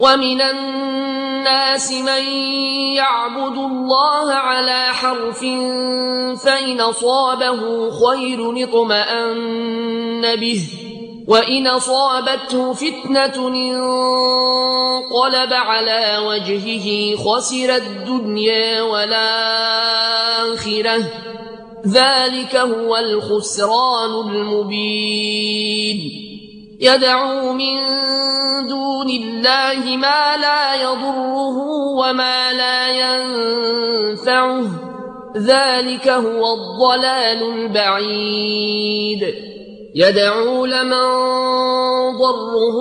ومن الناس من يعبد الله على حرف فإن أصابه خير اطمأن به وإن أصابته فتنة انقلب على وجهه خسر الدنيا والآخرة ذلك هو الخسران المبين يدعو من دون الله ما لا يضره وما لا ينفعه ذلك هو الضلال البعيد يدعو لمن ضره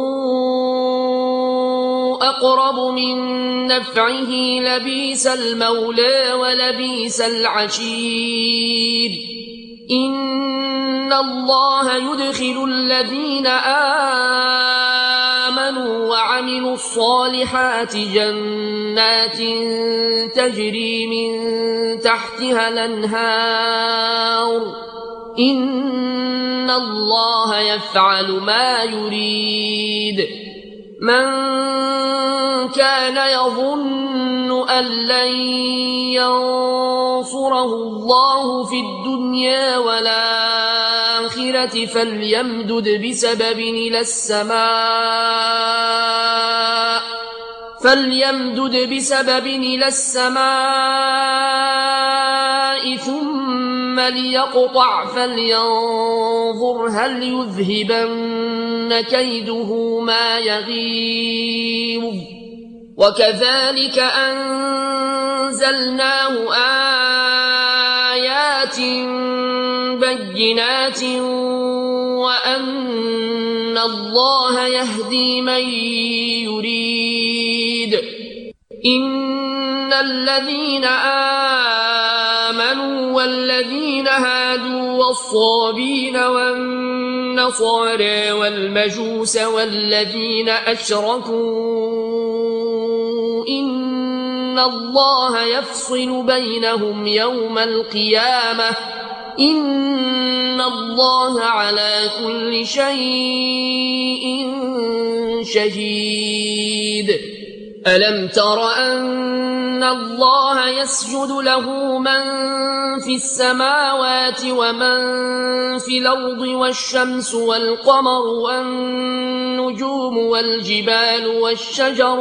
أقرب من نفعه لبيس المولى ولبيس العشير إن الله يدخل الذين آمنوا وعملوا الصالحات جنات تجري من تحتها الأنهار إن الله يفعل ما يريد من كان يظن أن لن ينصره الله في الدنيا والآخرة فليمدد بسبب إلى السماء ثم ليقطع فلينظر هل يذهبن كيده ما يغيظ وكذلك أنزلناه آيات بينات وأن الله يهدي من يريد إن الذين آمنوا والذين هادوا والصابين والنصارى والمجوس والذين أشركوا إن الله يفصل بينهم يوم القيامة إن الله على كل شيء شهيد ألم تر أن الله يسجد له من في السماوات ومن في الأرض والشمس والقمر والنجوم والجبال والشجر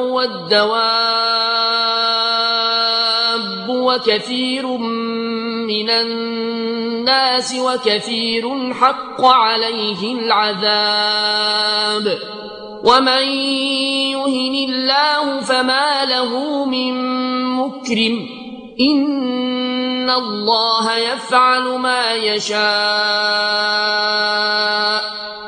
والدواب وكثير من الناس وكثير حق عليه العذاب ومن يهن الله فما له من مكرم إن الله يفعل ما يشاء